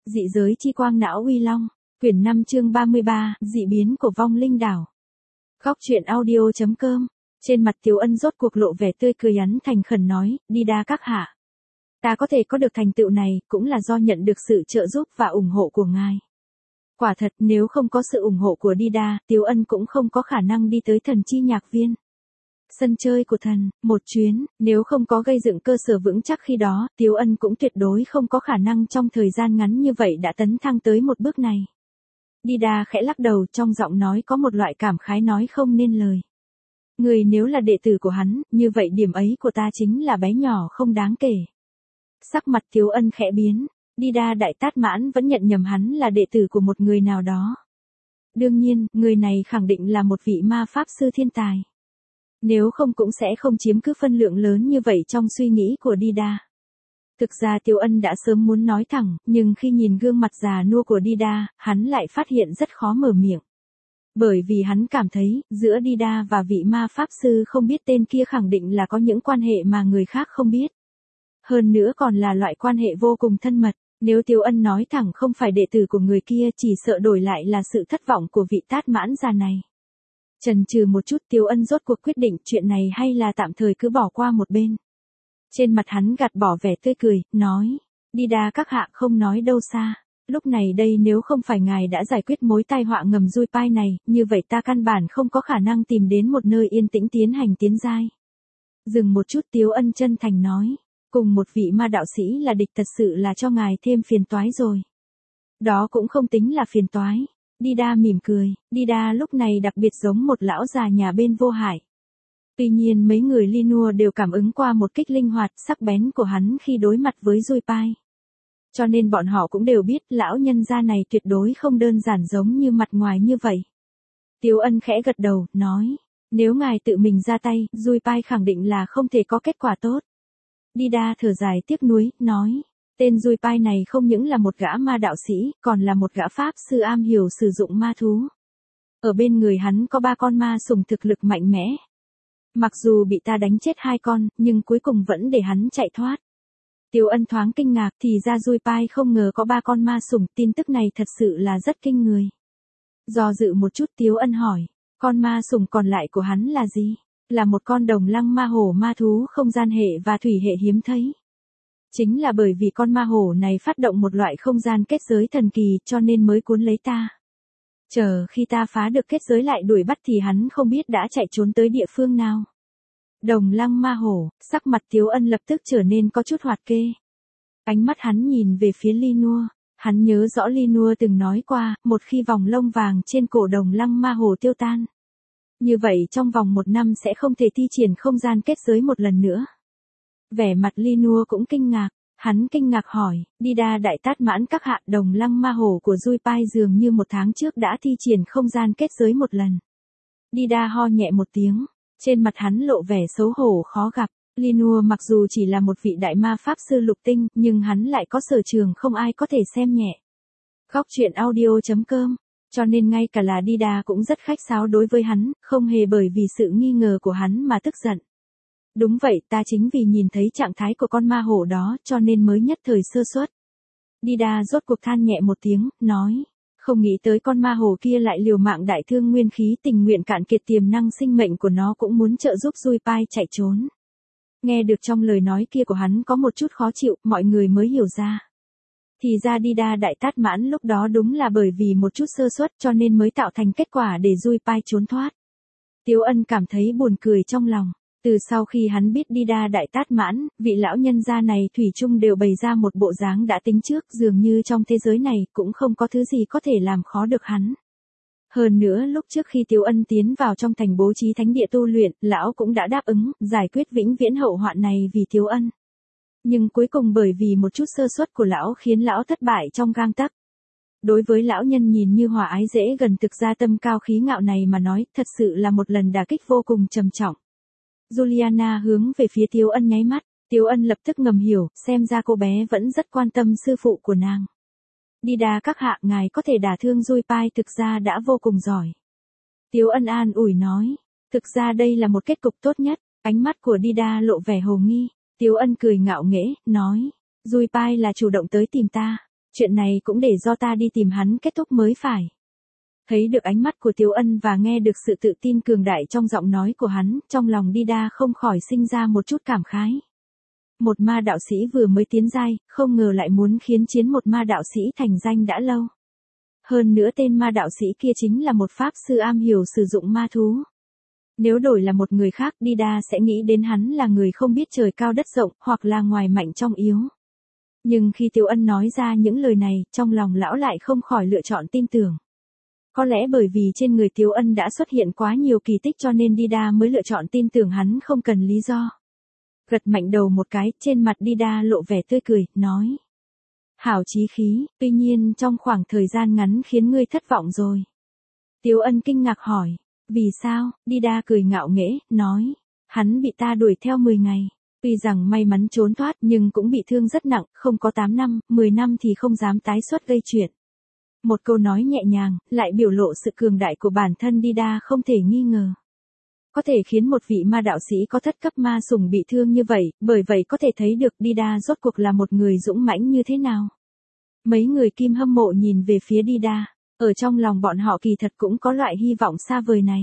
Dị giới chi quang não uy long. Quyển 5 chương 33, dị biến của vong linh đảo. Góc truyện audio.com. Trên mặt Tiếu Ân rốt cuộc lộ vẻ tươi cười ắn thành khẩn nói, đi đa các hạ. Ta có thể có được thành tựu này, cũng là do nhận được sự trợ giúp và ủng hộ của ngài. Quả thật, nếu không có sự ủng hộ của Đi Đa, Tiếu Ân cũng không có khả năng đi tới thần chi nhạc viên. Sân chơi của thần, một chuyến, nếu không có gây dựng cơ sở vững chắc khi đó, Tiếu Ân cũng tuyệt đối không có khả năng trong thời gian ngắn như vậy đã tấn thăng tới một bước này. Đi Đa khẽ lắc đầu, trong giọng nói có một loại cảm khái nói không nên lời. Người nếu là đệ tử của hắn, như vậy điểm ấy của ta chính là bé nhỏ không đáng kể. Sắc mặt Tiếu Ân khẽ biến, Đi Đa Đại Tát Mãn vẫn nhận nhầm hắn là đệ tử của một người nào đó. Đương nhiên, người này khẳng định là một vị ma pháp sư thiên tài. Nếu không cũng sẽ không chiếm cứ phân lượng lớn như vậy trong suy nghĩ của Đi Đa. Thực ra Tiếu Ân đã sớm muốn nói thẳng, nhưng khi nhìn gương mặt già nua của Đi Đa, hắn lại phát hiện rất khó mở miệng. Bởi vì hắn cảm thấy, giữa Đi Đa và vị ma pháp sư không biết tên kia khẳng định là có những quan hệ mà người khác không biết. Hơn nữa còn là loại quan hệ vô cùng thân mật, nếu Tiếu Ân nói thẳng không phải đệ tử của người kia chỉ sợ đổi lại là sự thất vọng của vị Tát Mãn già này. Chần chừ một chút Tiếu Ân rốt cuộc quyết định chuyện này hay là tạm thời cứ bỏ qua một bên. Trên mặt hắn gạt bỏ vẻ tươi cười, nói, Đi Đa các hạ không nói đâu xa. Lúc này đây nếu không phải ngài đã giải quyết mối tai họa ngầm Dui Pai này, như vậy ta căn bản không có khả năng tìm đến một nơi yên tĩnh tiến hành tiến giai. Dừng một chút Tiếu Ân chân thành nói, cùng một vị ma đạo sĩ là địch thật sự là cho ngài thêm phiền toái rồi. Đó cũng không tính là phiền toái. Đi Đa mỉm cười, Đi Đa lúc này đặc biệt giống một lão già nhà bên vô hại. Tuy nhiên mấy người Linua đều cảm ứng qua một kích linh hoạt sắc bén của hắn khi đối mặt với Dui Pai. Cho nên bọn họ cũng đều biết lão nhân gia này tuyệt đối không đơn giản giống như mặt ngoài như vậy. Tiếu Ân khẽ gật đầu, nói, nếu ngài tự mình ra tay, Dui Pai khẳng định là không thể có kết quả tốt. Đi Đa thở dài tiếc nuối, nói, tên Dui Pai này không những là một gã ma đạo sĩ, còn là một gã pháp sư am hiểu sử dụng ma thú. Ở bên người hắn có 3 con ma sùng thực lực mạnh mẽ. Mặc dù bị ta đánh chết 2 con, nhưng cuối cùng vẫn để hắn chạy thoát. Tiếu Ân thoáng kinh ngạc, thì ra Dui Pai không ngờ có 3 con ma sùng, tin tức này thật sự là rất kinh người. Do dự một chút Tiếu Ân hỏi, con ma sùng còn lại của hắn là gì? Là một con đồng lăng ma hổ ma thú không gian hệ và thủy hệ hiếm thấy. Chính là bởi vì con ma hổ này phát động một loại không gian kết giới thần kỳ cho nên mới cuốn lấy ta. Chờ khi ta phá được kết giới lại đuổi bắt thì hắn không biết đã chạy trốn tới địa phương nào. Đồng lăng ma hổ, sắc mặt Tiếu Ân lập tức trở nên có chút hoạt kê. Ánh mắt hắn nhìn về phía Linua, hắn nhớ rõ Linua từng nói qua, một khi vòng lông vàng trên cổ đồng lăng ma hổ tiêu tan. Như vậy trong vòng 1 năm sẽ không thể thi triển không gian kết giới một lần nữa. Vẻ mặt Linua cũng kinh ngạc, hắn kinh ngạc hỏi, Đi Đa Đại Tát Mãn các hạ đồng lăng ma hổ của Dui Pai dường như 1 tháng trước đã thi triển không gian kết giới 1 lần. Đi Đa ho nhẹ một tiếng, trên mặt hắn lộ vẻ xấu hổ khó gặp, Linua mặc dù chỉ là một vị đại ma pháp sư lục tinh, nhưng hắn lại có sở trường không ai có thể xem nhẹ. Góc truyện audio.com. Cho nên ngay cả là Đi Đa cũng rất khách sáo đối với hắn, không hề bởi vì sự nghi ngờ của hắn mà tức giận. Đúng vậy, ta chính vì nhìn thấy trạng thái của con ma hổ đó cho nên mới nhất thời sơ suất. Đi Đa rốt cuộc than nhẹ một tiếng, nói, không nghĩ tới con ma hổ kia lại liều mạng đại thương nguyên khí tình nguyện cạn kiệt tiềm năng sinh mệnh của nó cũng muốn trợ giúp Dui Pai chạy trốn. Nghe được trong lời nói kia của hắn có một chút khó chịu, mọi người mới hiểu ra. Thì ra Đi Đa Đại Tát Mãn lúc đó đúng là bởi vì một chút sơ suất cho nên mới tạo thành kết quả để Dui Pai trốn thoát. Tiếu Ân cảm thấy buồn cười trong lòng. Từ sau khi hắn biết Đi Đa Đại Tát Mãn, vị lão nhân gia này thủy chung đều bày ra một bộ dáng đã tính trước, dường như trong thế giới này cũng không có thứ gì có thể làm khó được hắn. Hơn nữa lúc trước khi Tiếu Ân tiến vào trong thành bố trí thánh địa tu luyện, lão cũng đã đáp ứng, giải quyết vĩnh viễn hậu hoạn này vì Tiếu Ân. Nhưng cuối cùng bởi vì một chút sơ suất của lão khiến lão thất bại trong gang tấc. Đối với lão nhân nhìn như hòa ái dễ gần thực ra tâm cao khí ngạo này mà nói, thật sự là một lần đả kích vô cùng trầm trọng. Juliana hướng về phía Tiếu Ân nháy mắt, Tiếu Ân lập tức ngầm hiểu, xem ra cô bé vẫn rất quan tâm sư phụ của nàng. Đi Đa các hạ ngài có thể đả thương Dui Pai thực ra đã vô cùng giỏi. Tiếu Ân an ủi nói, thực ra đây là một kết cục tốt nhất, ánh mắt của Đi Đa lộ vẻ hồ nghi. Tiếu Ân cười ngạo nghễ, nói, Dui Pai là chủ động tới tìm ta. Chuyện này cũng để do ta đi tìm hắn kết thúc mới phải. Thấy được ánh mắt của Tiếu Ân và nghe được sự tự tin cường đại trong giọng nói của hắn, trong lòng Dida không khỏi sinh ra một chút cảm khái. Một ma đạo sĩ vừa mới tiến giai, không ngờ lại muốn khiến chiến một ma đạo sĩ thành danh đã lâu. Hơn nữa tên ma đạo sĩ kia chính là một pháp sư am hiểu sử dụng ma thú. Nếu đổi là một người khác, Dida sẽ nghĩ đến hắn là người không biết trời cao đất rộng, hoặc là ngoài mạnh trong yếu. Nhưng khi Tiếu Ân nói ra những lời này, trong lòng lão lại không khỏi lựa chọn tin tưởng. Có lẽ bởi vì trên người Tiếu Ân đã xuất hiện quá nhiều kỳ tích cho nên Dida mới lựa chọn tin tưởng hắn không cần lý do. Gật mạnh đầu một cái, trên mặt Dida lộ vẻ tươi cười, nói. Hảo chí khí, tuy nhiên trong khoảng thời gian ngắn khiến ngươi thất vọng rồi. Tiếu Ân kinh ngạc hỏi, vì sao? Dida cười ngạo nghễ, nói. Hắn bị ta đuổi theo 10 ngày. Tuy rằng may mắn trốn thoát nhưng cũng bị thương rất nặng, không có 8 năm, 10 năm thì không dám tái xuất gây chuyện. Một câu nói nhẹ nhàng, lại biểu lộ sự cường đại của bản thân Dida không thể nghi ngờ. Có thể khiến một vị ma đạo sĩ có thất cấp ma sủng bị thương như vậy, bởi vậy có thể thấy được Dida rốt cuộc là một người dũng mãnh như thế nào. Mấy người Kim hâm mộ nhìn về phía Dida, ở trong lòng bọn họ kỳ thật cũng có loại hy vọng xa vời này.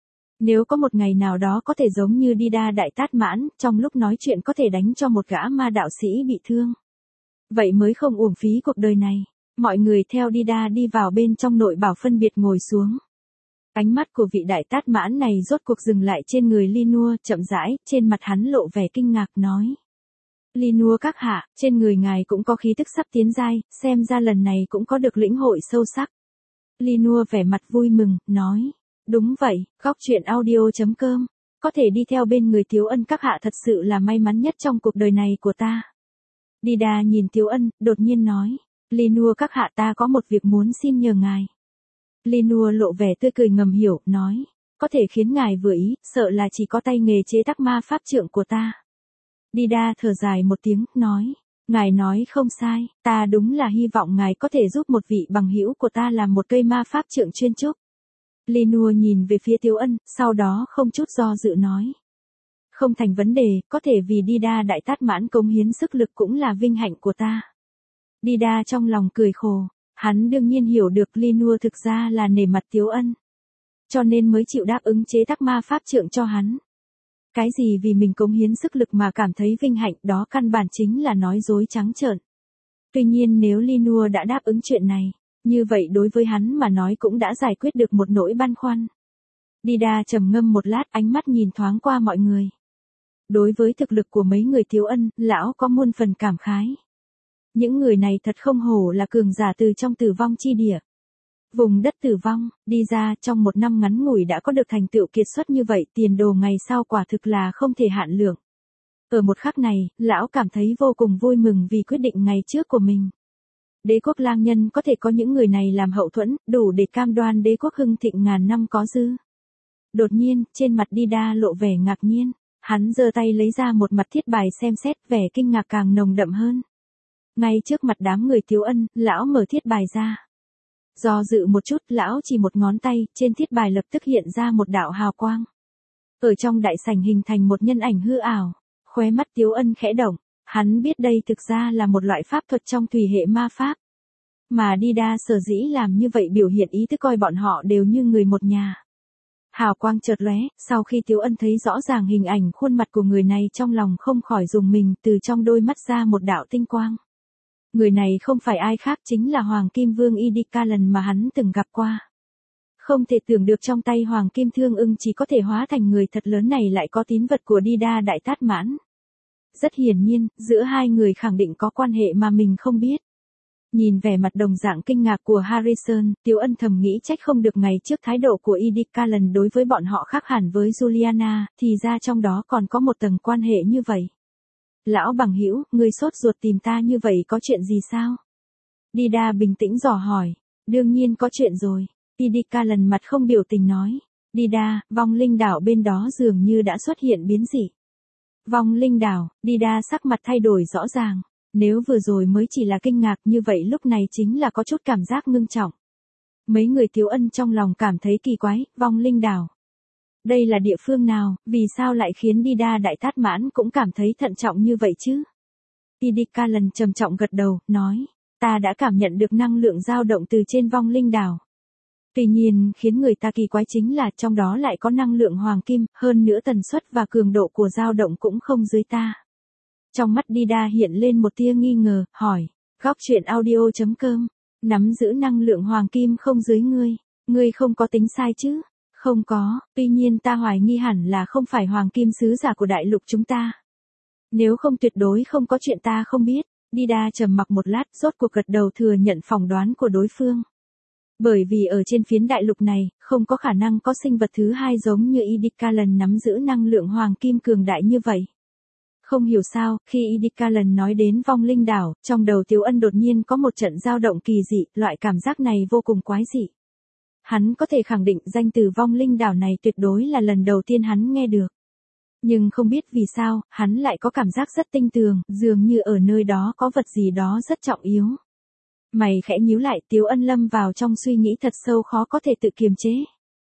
Nếu có một ngày nào đó có thể giống như Dida Đại Tát Mãn, trong lúc nói chuyện có thể đánh cho một gã ma đạo sĩ bị thương. Vậy mới không uổng phí cuộc đời này. Mọi người theo Dida đi vào bên trong nội bảo phân biệt ngồi xuống. Ánh mắt của vị Đại Tát Mãn này rốt cuộc dừng lại trên người Linua, chậm rãi, trên mặt hắn lộ vẻ kinh ngạc nói. Linua các hạ, trên người ngài cũng có khí tức sắp tiến giai, xem ra lần này cũng có được lĩnh hội sâu sắc. Linua vẻ mặt vui mừng, nói. Đúng vậy, góc truyện audio.com. Có thể đi theo bên người Tiếu Ân các hạ thật sự là may mắn nhất trong cuộc đời này của ta. Dida nhìn Tiếu Ân, đột nhiên nói. Linua các hạ ta có một việc muốn xin nhờ ngài. Linua lộ vẻ tươi cười ngầm hiểu, nói. Có thể khiến ngài vừa ý, sợ là chỉ có tay nghề chế tác ma pháp trượng của ta. Dida thở dài một tiếng, nói. Ngài nói không sai, ta đúng là hy vọng ngài có thể giúp một vị bằng hữu của ta làm một cây ma pháp trượng chuyên trúc. Linua nhìn về phía Tiếu Ân, sau đó không chút do dự nói. Không thành vấn đề, có thể vì Dida Đại Tát Mãn cống hiến sức lực cũng là vinh hạnh của ta. Dida trong lòng cười khổ, hắn đương nhiên hiểu được Linua thực ra là nể mặt Tiếu Ân. Cho nên mới chịu đáp ứng chế tác ma pháp trượng cho hắn. Cái gì vì mình cống hiến sức lực mà cảm thấy vinh hạnh đó căn bản chính là nói dối trắng trợn. Tuy nhiên nếu Linua đã đáp ứng chuyện này, như vậy đối với hắn mà nói cũng đã giải quyết được một nỗi băn khoăn. Dida trầm ngâm một lát, ánh mắt nhìn thoáng qua mọi người. Đối với thực lực của mấy người Tiếu Ân, lão có muôn phần cảm khái. Những người này thật không hổ là cường giả từ trong tử vong chi địa. Vùng đất tử vong, đi ra trong một năm ngắn ngủi đã có được thành tựu kiệt xuất như vậy, tiền đồ ngày sau quả thực là không thể hạn lượng. Ở một khắc này, lão cảm thấy vô cùng vui mừng vì quyết định ngày trước của mình. Đế quốc lang nhân có thể có những người này làm hậu thuẫn, đủ để cam đoan đế quốc hưng thịnh ngàn năm có dư. Đột nhiên, trên mặt Dida lộ vẻ ngạc nhiên, hắn giơ tay lấy ra một mặt thiết bài xem xét, vẻ kinh ngạc càng nồng đậm hơn. Ngay trước mặt đám người Tiếu Ân, lão mở thiết bài ra. Do dự một chút, lão chỉ một ngón tay, trên thiết bài lập tức hiện ra một đạo hào quang. Ở trong đại sảnh hình thành một nhân ảnh hư ảo, khóe mắt Tiếu Ân khẽ động, hắn biết đây thực ra là một loại pháp thuật trong thủy hệ ma pháp. Mà Dida sở dĩ làm như vậy biểu hiện ý thức coi bọn họ đều như người một nhà. Hào quang chợt lóe, sau khi Tiếu Ân thấy rõ ràng hình ảnh khuôn mặt của người này trong lòng không khỏi rùng mình, từ trong đôi mắt ra một đạo tinh quang. Người này không phải ai khác chính là Hoàng Kim Vương Idikalan mà hắn từng gặp qua. Không thể tưởng được trong tay Hoàng Kim Thương Ưng chỉ có thể hóa thành người thật lớn này lại có tín vật của Dida Đại Tát Mãn. Rất hiển nhiên, giữa hai người khẳng định có quan hệ mà mình không biết. Nhìn vẻ mặt đồng dạng kinh ngạc của Harrison, Tiếu Ân thầm nghĩ trách không được ngày trước thái độ của Idikalan đối với bọn họ khác hẳn với Juliana, thì ra trong đó còn có một tầng quan hệ như vậy. Lão bằng hữu, ngươi sốt ruột tìm ta như vậy có chuyện gì sao? Dida bình tĩnh dò hỏi. Đương nhiên có chuyện rồi. Idikalan mặt không biểu tình nói. Dida, vong linh đảo bên đó dường như đã xuất hiện biến dị. Vong linh đảo, Dida sắc mặt thay đổi rõ ràng. Nếu vừa rồi mới chỉ là kinh ngạc như vậy lúc này chính là có chút cảm giác ngưng trọng. Mấy người Tiếu Ân trong lòng cảm thấy kỳ quái, vong linh đảo. Đây là địa phương nào, vì sao lại khiến Dida Đại Tát Mãn cũng cảm thấy thận trọng như vậy chứ? Idikalan trầm trọng gật đầu, nói. ta đã cảm nhận được năng lượng dao động từ trên vong linh đảo. Tuy nhiên, khiến người ta kỳ quái chính là trong đó lại có năng lượng hoàng kim, hơn nữa tần suất và cường độ của dao động cũng không dưới ta. Trong mắt Dida hiện lên một tia nghi ngờ, hỏi, góc truyện audio.com, nắm giữ năng lượng hoàng kim không dưới ngươi không có tính sai chứ? Không có, tuy nhiên ta hoài nghi hẳn là không phải hoàng kim sứ giả của đại lục chúng ta. Nếu không tuyệt đối không có chuyện ta không biết. Dida trầm mặc một lát, rốt cuộc gật đầu thừa nhận phỏng đoán của đối phương. Bởi vì ở trên phiến đại lục này, không có khả năng có sinh vật thứ hai giống như Idikalan nắm giữ năng lượng hoàng kim cường đại như vậy. Không hiểu sao, khi Idikalan nói đến vong linh đảo, trong đầu Tiếu Ân đột nhiên có một trận dao động kỳ dị, loại cảm giác này vô cùng quái dị. Hắn có thể khẳng định danh từ vong linh đảo này tuyệt đối là lần đầu tiên hắn nghe được. Nhưng không biết vì sao, hắn lại có cảm giác rất tinh tường, dường như ở nơi đó có vật gì đó rất trọng yếu. Mày khẽ nhíu lại, Tiếu Ân lâm vào trong suy nghĩ thật sâu khó có thể tự kiềm chế.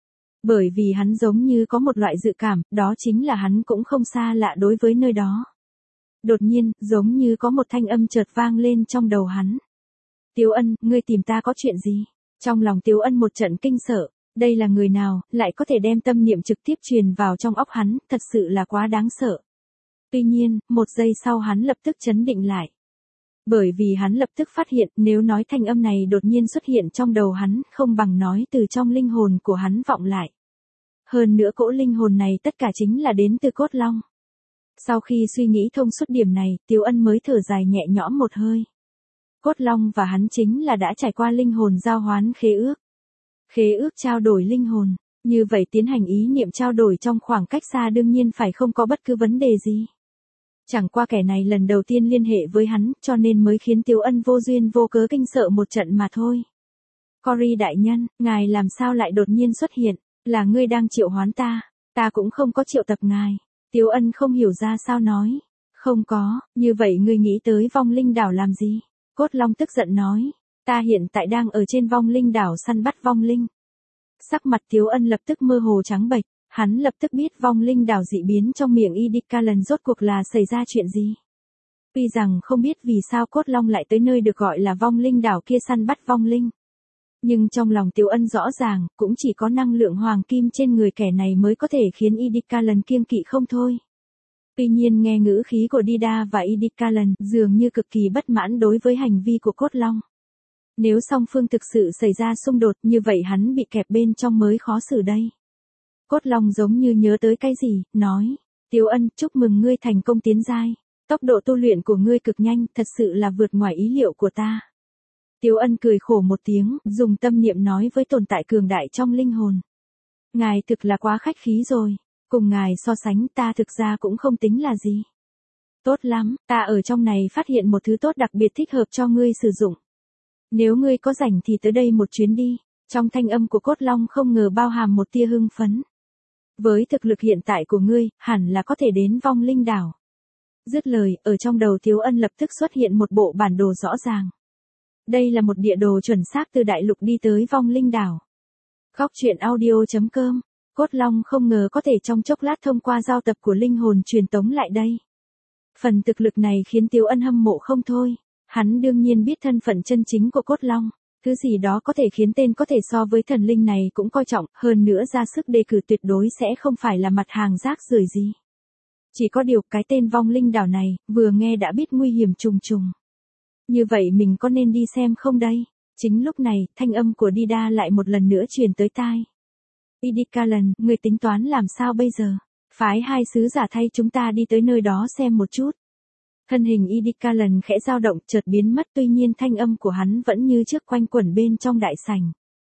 Bởi vì hắn giống như có một loại dự cảm, đó chính là hắn cũng không xa lạ đối với nơi đó. Đột nhiên, giống như có một thanh âm chợt vang lên trong đầu hắn. Tiếu Ân, ngươi tìm ta có chuyện gì? Trong lòng Tiếu Ân một trận kinh sợ, đây là người nào, lại có thể đem tâm niệm trực tiếp truyền vào trong óc hắn, thật sự là quá đáng sợ. Tuy nhiên, một giây sau hắn lập tức chấn định lại. Bởi vì hắn lập tức phát hiện nếu nói thanh âm này đột nhiên xuất hiện trong đầu hắn, không bằng nói từ trong linh hồn của hắn vọng lại. Hơn nữa cỗ linh hồn này tất cả chính là đến từ cốt long. Sau khi suy nghĩ thông suốt điểm này, Tiếu Ân mới thở dài nhẹ nhõm một hơi. Cốt long và hắn chính là đã trải qua linh hồn giao hoán khế ước. Khế ước trao đổi linh hồn, như vậy tiến hành ý niệm trao đổi trong khoảng cách xa đương nhiên phải không có bất cứ vấn đề gì. Chẳng qua kẻ này lần đầu tiên liên hệ với hắn, cho nên mới khiến Tiếu Ân vô duyên vô cớ kinh sợ một trận mà thôi. Cory đại nhân, ngài làm sao lại đột nhiên xuất hiện, là ngươi đang triệu hoán ta cũng không có triệu tập ngài. Tiếu Ân không hiểu ra sao nói. Không có, như vậy ngươi nghĩ tới vong linh đảo làm gì? Cốt long tức giận nói, ta hiện tại đang ở trên vong linh đảo săn bắt vong linh. Sắc mặt Tiếu Ân lập tức mơ hồ trắng bệch. Hắn lập tức biết vong linh đảo dị biến trong miệng Idikalan rốt cuộc là xảy ra chuyện gì. Tuy rằng không biết vì sao cốt long lại tới nơi được gọi là vong linh đảo kia săn bắt vong linh. Nhưng trong lòng Tiếu Ân rõ ràng, cũng chỉ có năng lượng hoàng kim trên người kẻ này mới có thể khiến Idikalan kiêng kỵ không thôi. Tuy nhiên nghe ngữ khí của Dida và Idikalan dường như cực kỳ bất mãn đối với hành vi của cốt long. Nếu song phương thực sự xảy ra xung đột như vậy hắn bị kẹp bên trong mới khó xử đây. Cốt long giống như nhớ tới cái gì, nói, Tiếu Ân, chúc mừng ngươi thành công tiến giai. Tốc độ tu luyện của ngươi cực nhanh, thật sự là vượt ngoài ý liệu của ta. Tiếu Ân cười khổ một tiếng, dùng tâm niệm nói với tồn tại cường đại trong linh hồn. Ngài thực là quá khách khí rồi, cùng ngài so sánh ta thực ra cũng không tính là gì. Tốt lắm, ta ở trong này phát hiện một thứ tốt đặc biệt thích hợp cho ngươi sử dụng. Nếu ngươi có rảnh thì tới đây một chuyến đi. Trong thanh âm của cốt long không ngờ bao hàm một tia hưng phấn. Với thực lực hiện tại của ngươi, hẳn là có thể đến vong linh đảo. Dứt lời, ở trong đầu Tiếu Ân lập tức xuất hiện một bộ bản đồ rõ ràng. Đây là một địa đồ chuẩn xác từ đại lục đi tới vong linh đảo. Góc truyện audio.com, cốt long không ngờ có thể trong chốc lát thông qua giao tập của linh hồn truyền tống lại đây. Phần thực lực này khiến Tiếu Ân hâm mộ không thôi. Hắn đương nhiên biết thân phận chân chính của cốt long. Thứ gì đó có thể khiến tên có thể so với thần linh này cũng coi trọng, hơn nữa ra sức đề cử tuyệt đối sẽ không phải là mặt hàng rác rưởi gì. Chỉ có điều cái tên vong linh đảo này, vừa nghe đã biết nguy hiểm trùng trùng. Như vậy mình có nên đi xem không đây? Chính lúc này, thanh âm của Dida lại một lần nữa truyền tới tai. Idikalan, người tính toán làm sao bây giờ? Phái hai sứ giả thay chúng ta đi tới nơi đó xem một chút. Thân hình Idikalan khẽ dao động chợt biến mất, tuy nhiên thanh âm của hắn vẫn như trước quanh quẩn bên trong đại sảnh.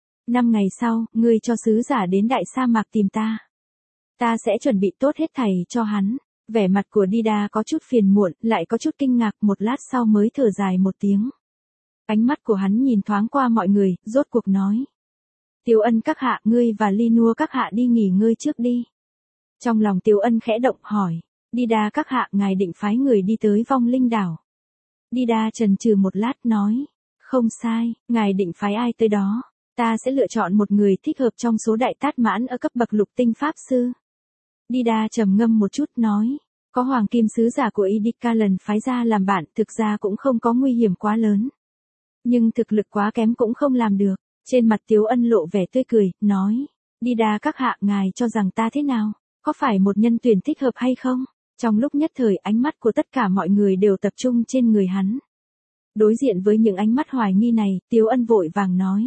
5 ngày sau, ngươi cho sứ giả đến đại sa mạc tìm ta. Ta sẽ chuẩn bị tốt hết thảy cho hắn. Vẻ mặt của Dida có chút phiền muộn, lại có chút kinh ngạc, một lát sau mới thở dài một tiếng. Ánh mắt của hắn nhìn thoáng qua mọi người, rốt cuộc nói. Tiếu Ân các hạ, ngươi và Linua các hạ đi nghỉ ngơi trước đi. Trong lòng Tiếu Ân khẽ động hỏi. Dida các hạ, ngài định phái người đi tới vong linh đảo. Dida chần chừ một lát nói. Không sai, ngài định phái ai tới đó. Ta sẽ lựa chọn một người thích hợp trong số đại tát mãn ở cấp bậc lục tinh pháp sư. Dida trầm ngâm một chút nói. Có hoàng kim sứ giả của Idikalan phái ra làm bạn, thực ra cũng không có nguy hiểm quá lớn. nhưng thực lực quá kém cũng không làm được. Trên mặt Tiếu Ân lộ vẻ tươi cười, nói, đi đa các hạ, ngài cho rằng ta thế nào? Có phải một nhân tuyển thích hợp hay không? Trong lúc nhất thời ánh mắt của tất cả mọi người đều tập trung trên người hắn. Đối diện với những ánh mắt hoài nghi này, Tiếu Ân vội vàng nói.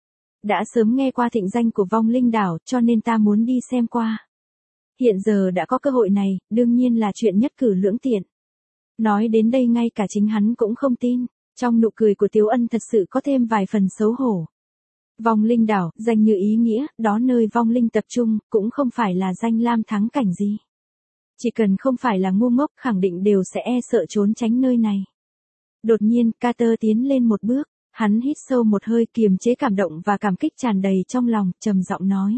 Đã sớm nghe qua thịnh danh của vong linh đảo cho nên ta muốn đi xem qua. Hiện giờ đã có cơ hội này, đương nhiên là chuyện nhất cử lưỡng tiện. Nói đến đây ngay cả chính hắn cũng không tin, trong nụ cười của Tiếu Ân thật sự có thêm vài phần xấu hổ. Vong linh đảo, danh như ý nghĩa, đó nơi vong linh tập trung, cũng không phải là danh lam thắng cảnh gì. Chỉ cần không phải là ngu ngốc khẳng định đều sẽ e sợ trốn tránh nơi này. Đột nhiên, Carter tiến lên một bước, hắn hít sâu một hơi kiềm chế cảm động và cảm kích tràn đầy trong lòng, trầm giọng nói.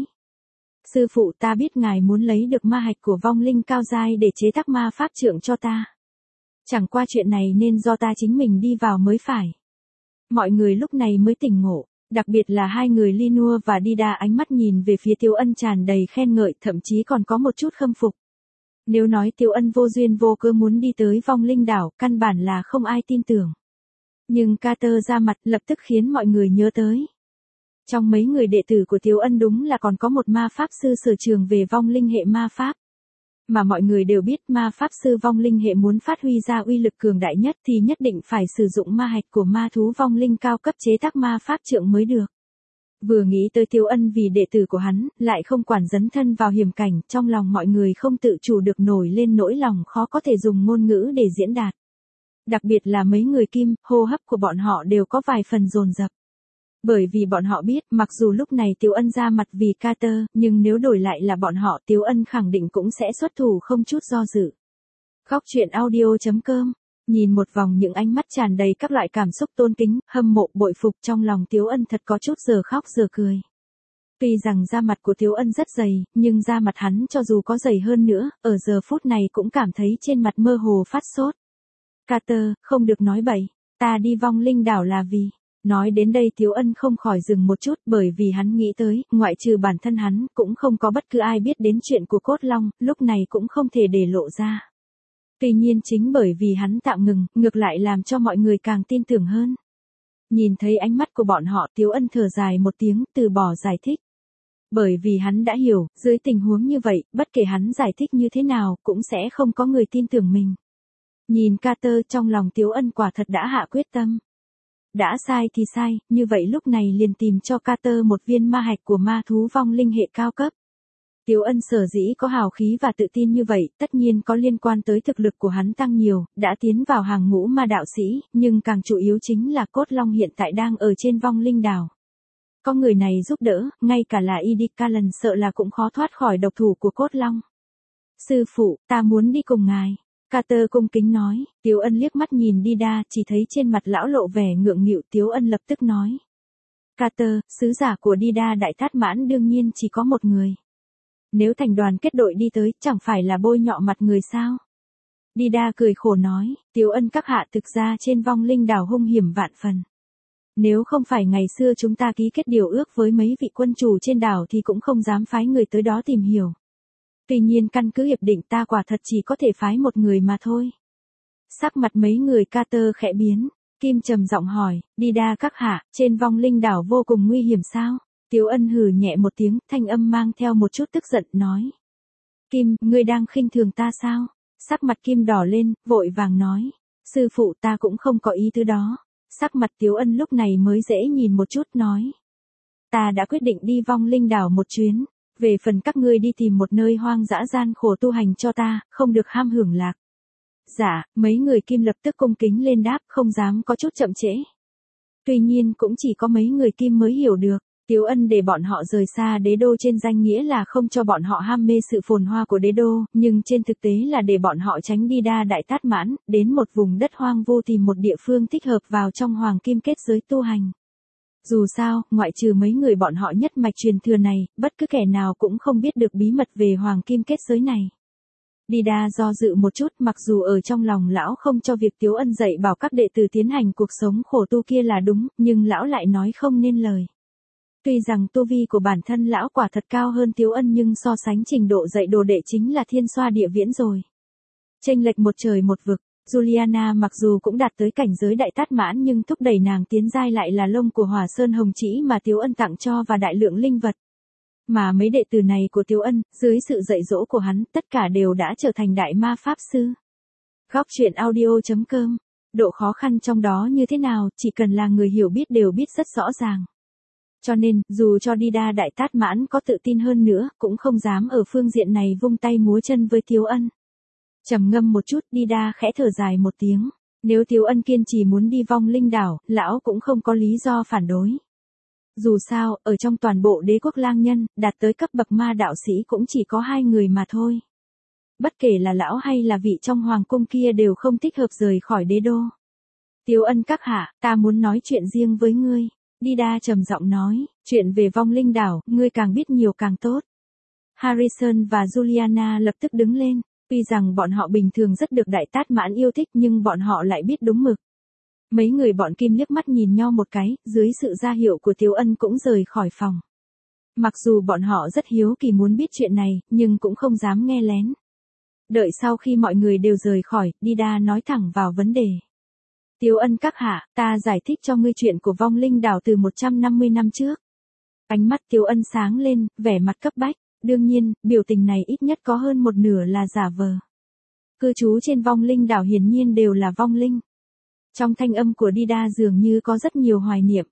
Sư phụ, ta biết ngài muốn lấy được ma hạch của vong linh cao giai để chế tác ma pháp trượng cho ta. Chẳng qua chuyện này nên do ta chính mình đi vào mới phải. Mọi người lúc này mới tỉnh ngộ, đặc biệt là hai người Linua và Dida ánh mắt nhìn về phía Tiếu Ân tràn đầy khen ngợi, thậm chí còn có một chút khâm phục. Nếu nói Tiếu Ân vô duyên vô cớ muốn đi tới vong linh đảo, căn bản là không ai tin tưởng. Nhưng Carter ra mặt lập tức khiến mọi người nhớ tới. Trong mấy người đệ tử của Tiếu Ân đúng là còn có một ma pháp sư sở trường về vong linh hệ ma pháp. Mà mọi người đều biết ma pháp sư vong linh hệ muốn phát huy ra uy lực cường đại nhất thì nhất định phải sử dụng ma hạch của ma thú vong linh cao cấp chế tác ma pháp trượng mới được. Vừa nghĩ tới Tiếu Ân vì đệ tử của hắn, lại không quản dấn thân vào hiểm cảnh, trong lòng mọi người không tự chủ được nổi lên nỗi lòng khó có thể dùng ngôn ngữ để diễn đạt. Đặc biệt là mấy người Kim, hô hấp của bọn họ đều có vài phần dồn dập. Bởi vì bọn họ biết, mặc dù lúc này Tiếu Ân ra mặt vì Carter, nhưng nếu đổi lại là bọn họ, Tiếu Ân khẳng định cũng sẽ xuất thủ không chút do dự. Góc truyện audio.com. Nhìn một vòng những ánh mắt tràn đầy các loại cảm xúc tôn kính, hâm mộ, bội phục, trong lòng Tiếu Ân thật có chút giờ khóc giờ cười. Tuy rằng da mặt của Tiếu Ân rất dày, nhưng da mặt hắn cho dù có dày hơn nữa, ở giờ phút này cũng cảm thấy trên mặt mơ hồ phát sốt. Carter, không được nói bậy, ta đi vong linh đảo là vì... Nói đến đây Tiếu Ân không khỏi dừng một chút, bởi vì hắn nghĩ tới, ngoại trừ bản thân hắn, cũng không có bất cứ ai biết đến chuyện của Cốt Long, lúc này cũng không thể để lộ ra. Tuy nhiên chính bởi vì hắn tạm ngừng, ngược lại làm cho mọi người càng tin tưởng hơn. Nhìn thấy ánh mắt của bọn họ, Tiếu Ân thở dài một tiếng, từ bỏ giải thích. Bởi vì hắn đã hiểu, dưới tình huống như vậy, bất kể hắn giải thích như thế nào, cũng sẽ không có người tin tưởng mình. Nhìn Carter, trong lòng Tiếu Ân quả thật đã hạ quyết tâm. Đã sai thì sai, như vậy lúc này liền tìm cho Carter một viên ma hạch của ma thú vong linh hệ cao cấp. Tiếu Ân sở dĩ có hào khí và tự tin như vậy, tất nhiên có liên quan tới thực lực của hắn tăng nhiều, đã tiến vào hàng ngũ ma đạo sĩ, nhưng càng chủ yếu chính là Cốt Long hiện tại đang ở trên vong linh đảo. Có người này giúp đỡ, ngay cả là Edith Callan sợ là cũng khó thoát khỏi độc thủ của Cốt Long. Sư phụ, ta muốn đi cùng ngài. Carter cung kính nói, Tiếu Ân liếc mắt nhìn Dida, chỉ thấy trên mặt lão lộ vẻ ngượng nghịu, Tiếu Ân lập tức nói. Carter, sứ giả của Dida Đại Tát Mãn đương nhiên chỉ có một người. Nếu thành đoàn kết đội đi tới, chẳng phải là bôi nhọ mặt người sao? Dida cười khổ nói, Tiếu Ân các hạ, thực ra trên vong linh đảo hung hiểm vạn phần. Nếu không phải ngày xưa chúng ta ký kết điều ước với mấy vị quân chủ trên đảo thì cũng không dám phái người tới đó tìm hiểu. Tuy nhiên căn cứ hiệp định ta quả thật chỉ có thể phái một người mà thôi. Sắc mặt mấy người Carter khẽ biến, Kim trầm giọng hỏi, Dida các hạ, trên vong linh đảo vô cùng nguy hiểm sao? Tiếu Ân hừ nhẹ một tiếng, thanh âm mang theo một chút tức giận, nói. Kim, ngươi đang khinh thường ta sao? Sắc mặt Kim đỏ lên, vội vàng nói. Sư phụ, ta cũng không có ý tứ đó. Sắc mặt Tiếu Ân lúc này mới dễ nhìn một chút, nói. Ta đã quyết định đi vong linh đảo một chuyến. Về phần các ngươi đi tìm một nơi hoang dã gian khổ tu hành cho ta, không được ham hưởng lạc. Dạ, mấy người Kim lập tức cung kính lên đáp, không dám có chút chậm trễ. Tuy nhiên cũng chỉ có mấy người Kim mới hiểu được, Tiếu Ân để bọn họ rời xa đế đô trên danh nghĩa là không cho bọn họ ham mê sự phồn hoa của đế đô, nhưng trên thực tế là để bọn họ tránh đi đa đại tát mãn, đến một vùng đất hoang vu tìm một địa phương thích hợp vào trong hoàng kim kết giới tu hành. Dù sao, ngoại trừ mấy người bọn họ nhất mạch truyền thừa này, bất cứ kẻ nào cũng không biết được bí mật về hoàng kim kết giới này. Dida do dự một chút, mặc dù ở trong lòng lão không cho việc Tiếu Ân dạy bảo các đệ tử tiến hành cuộc sống khổ tu kia là đúng, nhưng lão lại nói không nên lời. Tuy rằng tu vi của bản thân lão quả thật cao hơn Tiếu Ân nhưng so sánh trình độ dạy đồ đệ chính là thiên xoa địa viễn rồi. Chênh lệch một trời một vực. Juliana mặc dù cũng đạt tới cảnh giới đại tát mãn nhưng thúc đẩy nàng tiến giai lại là lông của hỏa sơn hồng chỉ mà Tiếu Ân tặng cho và đại lượng linh vật. Mà mấy đệ tử này của Tiếu Ân, dưới sự dạy dỗ của hắn, tất cả đều đã trở thành đại ma pháp sư. Góc truyện audio.com. Độ khó khăn trong đó như thế nào, chỉ cần là người hiểu biết đều biết rất rõ ràng. Cho nên, dù cho Dida đại tát mãn có tự tin hơn nữa, cũng không dám ở phương diện này vung tay múa chân với Tiếu Ân. Trầm ngâm một chút, Dida khẽ thở dài một tiếng. Nếu Tiếu Ân kiên trì muốn đi vong linh đảo, lão cũng không có lý do phản đối. Dù sao, ở trong toàn bộ đế quốc lang nhân, đạt tới cấp bậc ma đạo sĩ cũng chỉ có 2 người mà thôi. Bất kể là lão hay là vị trong hoàng cung kia đều không thích hợp rời khỏi đế đô. Tiếu Ân các hạ, ta muốn nói chuyện riêng với ngươi. Dida trầm giọng nói, chuyện về vong linh đảo, ngươi càng biết nhiều càng tốt. Harrison và Juliana lập tức đứng lên, tuy rằng bọn họ bình thường rất được đại tát mãn yêu thích nhưng bọn họ lại biết đúng mực. Mấy người bọn Kim liếc mắt nhìn nhau một cái, dưới sự ra hiệu của Tiếu Ân cũng rời khỏi phòng. Mặc dù bọn họ rất hiếu kỳ muốn biết chuyện này, nhưng cũng không dám nghe lén. Đợi sau khi mọi người đều rời khỏi, Dida nói thẳng vào vấn đề. Tiếu Ân các hạ, ta giải thích cho ngươi chuyện của vong linh đảo từ 150 năm trước. Ánh mắt Tiếu Ân sáng lên, vẻ mặt cấp bách. Đương nhiên, biểu tình này ít nhất có hơn một nửa là giả vờ. Cư trú trên vong linh đảo hiển nhiên đều là vong linh. Trong thanh âm của Dida dường như có rất nhiều hoài niệm.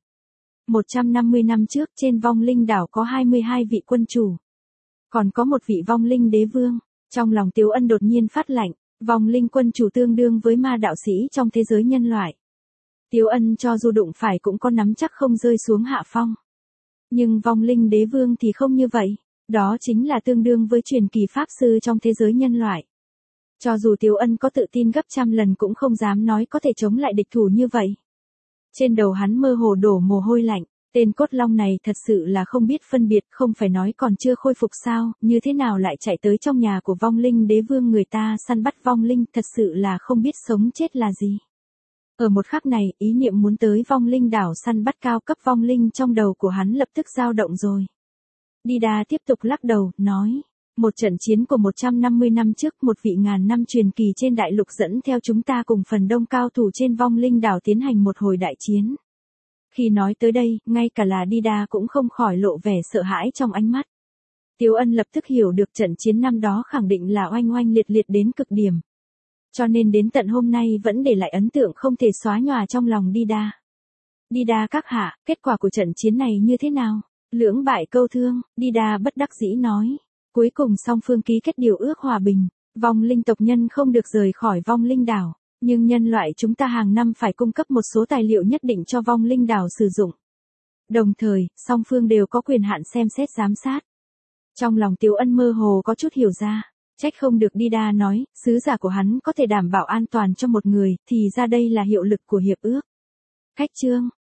150 năm trước trên vong linh đảo có 22 vị quân chủ. Còn có một vị vong linh đế vương. Trong lòng Tiếu Ân đột nhiên phát lạnh, vong linh quân chủ tương đương với ma đạo sĩ trong thế giới nhân loại. Tiếu Ân cho dù đụng phải cũng có nắm chắc không rơi xuống hạ phong. Nhưng vong linh đế vương thì không như vậy. Đó chính là tương đương với truyền kỳ pháp sư trong thế giới nhân loại. Cho dù Tiếu Ân có tự tin gấp trăm lần cũng không dám nói có thể chống lại địch thủ như vậy. Trên đầu hắn mơ hồ đổ mồ hôi lạnh, tên cốt long này thật sự là không biết phân biệt, không phải nói còn chưa khôi phục sao, như thế nào lại chạy tới trong nhà của vong linh đế vương người ta săn bắt vong linh, thật sự là không biết sống chết là gì. Ở một khắc này, ý niệm muốn tới vong linh đảo săn bắt cao cấp vong linh trong đầu của hắn lập tức dao động rồi. Dida tiếp tục lắc đầu, nói, một trận chiến của 150 năm trước, một vị ngàn năm truyền kỳ trên đại lục dẫn theo chúng ta cùng phần đông cao thủ trên vong linh đảo tiến hành một hồi đại chiến. Khi nói tới đây, ngay cả là Dida cũng không khỏi lộ vẻ sợ hãi trong ánh mắt. Tiếu Ân lập tức hiểu được trận chiến năm đó khẳng định là oanh oanh liệt liệt đến cực điểm. Cho nên đến tận hôm nay vẫn để lại ấn tượng không thể xóa nhòa trong lòng Dida. Dida các hạ, kết quả của trận chiến này như thế nào? Lưỡng bại câu thương, Dida bất đắc dĩ nói. Cuối cùng song phương ký kết điều ước hòa bình, vong linh tộc nhân không được rời khỏi vong linh đảo, nhưng nhân loại chúng ta hàng năm phải cung cấp một số tài liệu nhất định cho vong linh đảo sử dụng. Đồng thời, song phương đều có quyền hạn xem xét giám sát. Trong lòng Tiếu Ân mơ hồ có chút hiểu ra, trách không được Dida nói, sứ giả của hắn có thể đảm bảo an toàn cho một người, thì ra đây là hiệu lực của hiệp ước. Khách chương